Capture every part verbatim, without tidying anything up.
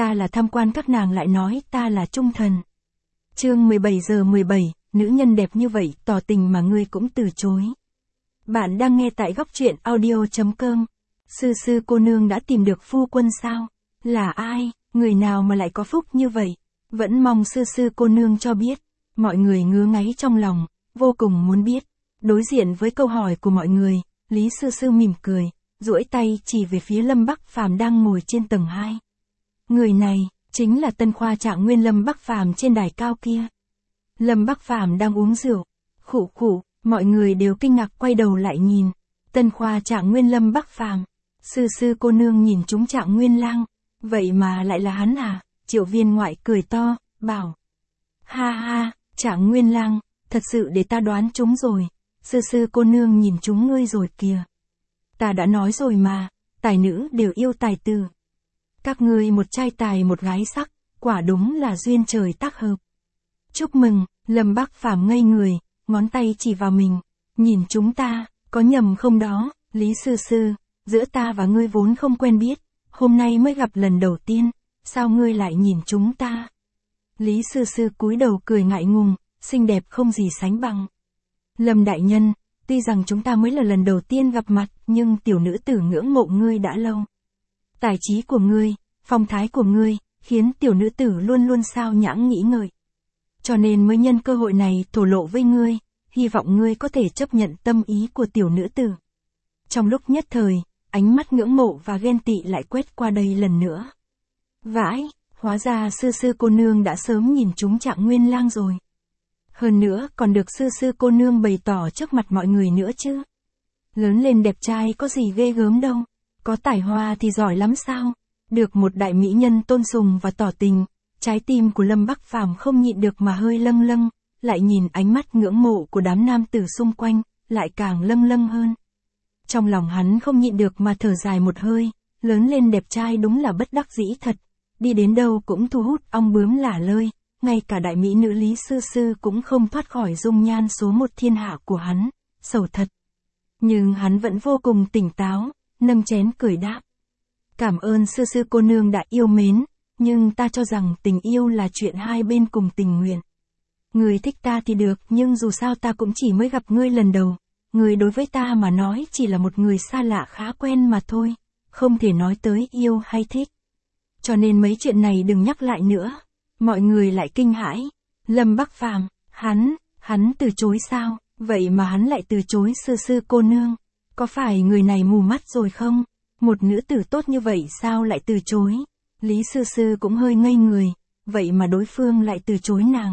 ta là tham quan các nàng lại nói ta là trung thần. Chương mười bảy giờ mười bảy, nữ nhân đẹp như vậy tỏ tình mà ngươi cũng từ chối. Bạn đang nghe tại góc truyện audio chấm com. Sư sư cô nương đã tìm được phu quân sao? Là ai? Người nào mà lại có phúc như vậy? Vẫn mong sư sư cô nương cho biết. Mọi người ngứa ngáy trong lòng, vô cùng muốn biết. Đối diện với câu hỏi của mọi người, Lý sư sư mỉm cười, duỗi tay chỉ về phía Lâm Bắc Phàm đang ngồi trên tầng hai. Người này, chính là Tân Khoa Trạng Nguyên Lâm Bắc Phàm trên đài cao kia. Lâm Bắc Phàm đang uống rượu. Khụ khụ, mọi người đều kinh ngạc quay đầu lại nhìn. Tân Khoa Trạng Nguyên Lâm Bắc Phàm. Sư sư cô nương nhìn chúng Trạng Nguyên Lang. Vậy mà lại là hắn à? Triệu Viên Ngoại cười to, bảo. Ha ha, Trạng Nguyên Lang, thật sự để ta đoán chúng rồi. Sư sư cô nương nhìn chúng ngươi rồi kìa. Ta đã nói rồi mà, tài nữ đều yêu tài tử. Các ngươi một trai tài một gái sắc, quả đúng là duyên trời tác hợp. Chúc mừng, Lâm Bắc Phàm ngây người, ngón tay chỉ vào mình. Nhìn chúng ta, có nhầm không đó, Lý sư sư, giữa ta và ngươi vốn không quen biết, hôm nay mới gặp lần đầu tiên, sao ngươi lại nhìn chúng ta? Lý sư sư cúi đầu cười ngại ngùng, xinh đẹp không gì sánh bằng. Lâm đại nhân, tuy rằng chúng ta mới là lần đầu tiên gặp mặt, nhưng tiểu nữ tử ngưỡng mộ ngươi đã lâu. Tài trí của ngươi, phong thái của ngươi, khiến tiểu nữ tử luôn luôn sao nhãng nghĩ ngợi. Cho nên mới nhân cơ hội này thổ lộ với ngươi, hy vọng ngươi có thể chấp nhận tâm ý của tiểu nữ tử. Trong lúc nhất thời, ánh mắt ngưỡng mộ và ghen tị lại quét qua đây lần nữa. Vãi, hóa ra sư sư cô nương đã sớm nhìn chúng Trạng Nguyên Lang rồi. Hơn nữa còn được sư sư cô nương bày tỏ trước mặt mọi người nữa chứ. Lớn lên đẹp trai có gì ghê gớm đâu, có tài hoa thì giỏi lắm sao, được một đại mỹ nhân tôn sùng và tỏ tình, trái tim của Lâm Bắc Phàm không nhịn được mà hơi lâng lâng, lại nhìn ánh mắt ngưỡng mộ của đám nam tử xung quanh, lại càng lâng lâng hơn. Trong lòng hắn không nhịn được mà thở dài một hơi, lớn lên đẹp trai đúng là bất đắc dĩ thật, đi đến đâu cũng thu hút ong bướm lả lơi. Ngay cả đại mỹ nữ Lý sư sư cũng không thoát khỏi dung nhan số một thiên hạ của hắn, sầu thật. Nhưng hắn vẫn vô cùng tỉnh táo, nâng chén cười đáp. Cảm ơn sư sư cô nương đã yêu mến, nhưng ta cho rằng tình yêu là chuyện hai bên cùng tình nguyện. Người thích ta thì được, nhưng dù sao ta cũng chỉ mới gặp ngươi lần đầu, người đối với ta mà nói chỉ là một người xa lạ khá quen mà thôi, không thể nói tới yêu hay thích. Cho nên mấy chuyện này đừng nhắc lại nữa. Mọi người lại kinh hãi. Lâm Bắc Phàm, hắn, hắn từ chối sao? Vậy mà hắn lại từ chối sư sư cô nương. Có phải người này mù mắt rồi không? Một nữ tử tốt như vậy sao lại từ chối? Lý sư sư cũng hơi ngây người. Vậy mà đối phương lại từ chối nàng.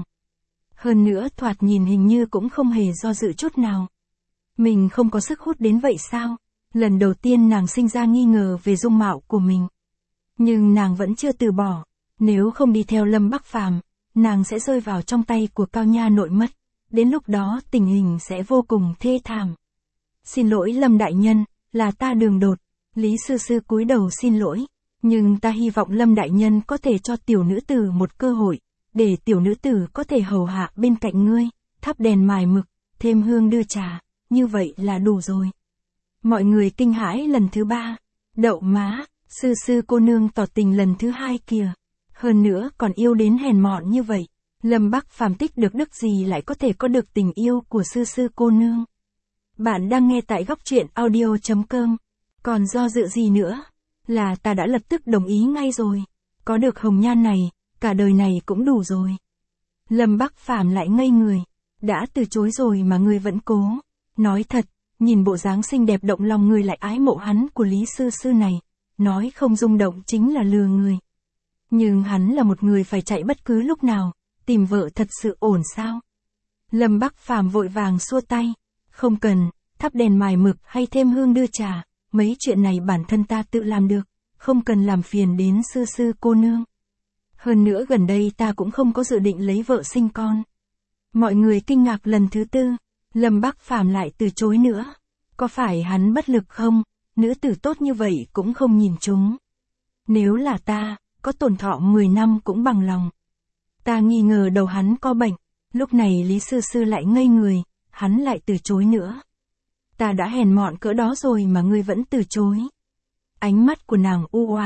Hơn nữa thoạt nhìn hình như cũng không hề do dự chút nào. Mình không có sức hút đến vậy sao? Lần đầu tiên nàng sinh ra nghi ngờ về dung mạo của mình. Nhưng nàng vẫn chưa từ bỏ. Nếu không đi theo Lâm Bắc Phàm, nàng sẽ rơi vào trong tay của Cao Nha nội mất. Đến lúc đó tình hình sẽ vô cùng thê thảm. Xin lỗi Lâm đại nhân, là ta đường đột. Lý sư sư cúi đầu xin lỗi. Nhưng ta hy vọng Lâm đại nhân có thể cho tiểu nữ tử một cơ hội, để tiểu nữ tử có thể hầu hạ bên cạnh ngươi, thắp đèn mài mực, thêm hương đưa trà, như vậy là đủ rồi. Mọi người kinh hãi lần thứ ba. Đậu má, sư sư cô nương tỏ tình lần thứ hai kìa. Hơn nữa còn yêu đến hèn mọn như vậy. Lâm Bắc Phàm tích được đức gì lại có thể có được tình yêu của sư sư cô nương. Bạn đang nghe tại góc truyện audio chấm com. Còn do dự gì nữa? Là ta đã lập tức đồng ý ngay rồi. Có được hồng nhan này, cả đời này cũng đủ rồi. Lâm Bắc Phàm lại ngây người. Đã từ chối rồi mà ngươi vẫn cố. Nói thật, nhìn bộ dáng xinh đẹp động lòng người lại ái mộ hắn của Lý sư sư này. Nói không rung động chính là lừa người. Nhưng hắn là một người phải chạy bất cứ lúc nào, tìm vợ thật sự ổn sao? Lâm Bắc Phàm vội vàng xua tay, không cần, thắp đèn mài mực hay thêm hương đưa trà, mấy chuyện này bản thân ta tự làm được, không cần làm phiền đến sư sư cô nương. Hơn nữa gần đây ta cũng không có dự định lấy vợ sinh con. Mọi người kinh ngạc lần thứ tư, Lâm Bắc Phàm lại từ chối nữa. Có phải hắn bất lực không? Nữ tử tốt như vậy cũng không nhìn chúng. Nếu là ta, có tổn thọ mười năm cũng bằng lòng. Ta nghi ngờ đầu hắn có bệnh. Lúc này Lý sư sư lại ngây người, hắn lại từ chối nữa. Ta đã hèn mọn cỡ đó rồi mà ngươi vẫn từ chối. Ánh mắt của nàng u oán,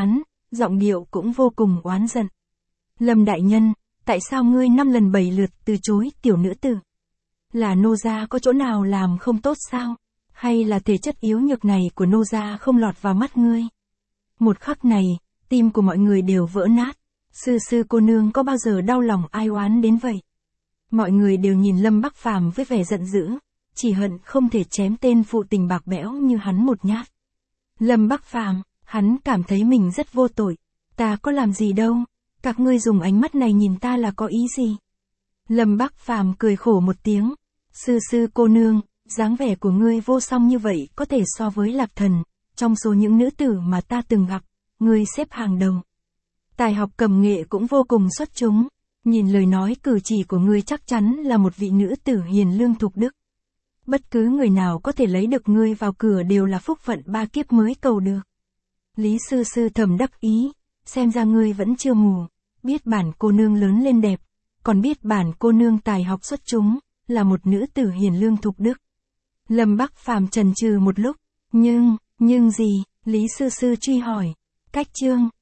giọng điệu cũng vô cùng oán giận. Lâm đại nhân, tại sao ngươi năm lần bảy lượt từ chối tiểu nữ tử? Là nô gia có chỗ nào làm không tốt sao? Hay là thể chất yếu nhược này của nô gia không lọt vào mắt ngươi? Một khắc này, tim của mọi người đều vỡ nát. Sư sư cô nương có bao giờ đau lòng ai oán đến vậy? Mọi người đều nhìn Lâm Bắc Phàm với vẻ giận dữ, chỉ hận không thể chém tên phụ tình bạc bẽo như hắn một nhát. Lâm Bắc Phàm, hắn cảm thấy mình rất vô tội. Ta có làm gì đâu, các ngươi dùng ánh mắt này nhìn ta là có ý gì? Lâm Bắc Phàm cười khổ một tiếng. Sư sư cô nương, dáng vẻ của ngươi vô song như vậy có thể so với Lạc Thần, trong số những nữ tử mà ta từng gặp, ngươi xếp hàng đầu. Tài học cầm nghệ cũng vô cùng xuất chúng, nhìn lời nói cử chỉ của ngươi chắc chắn là một vị nữ tử hiền lương thục đức. Bất cứ người nào có thể lấy được ngươi vào cửa đều là phúc phận ba kiếp mới cầu được. Lý sư sư thầm đắc ý, xem ra ngươi vẫn chưa mù, biết bản cô nương lớn lên đẹp, còn biết bản cô nương tài học xuất chúng, là một nữ tử hiền lương thục đức. Lâm Bắc Phàm chần chừ một lúc, nhưng, nhưng gì, Lý sư sư truy hỏi, cách chương.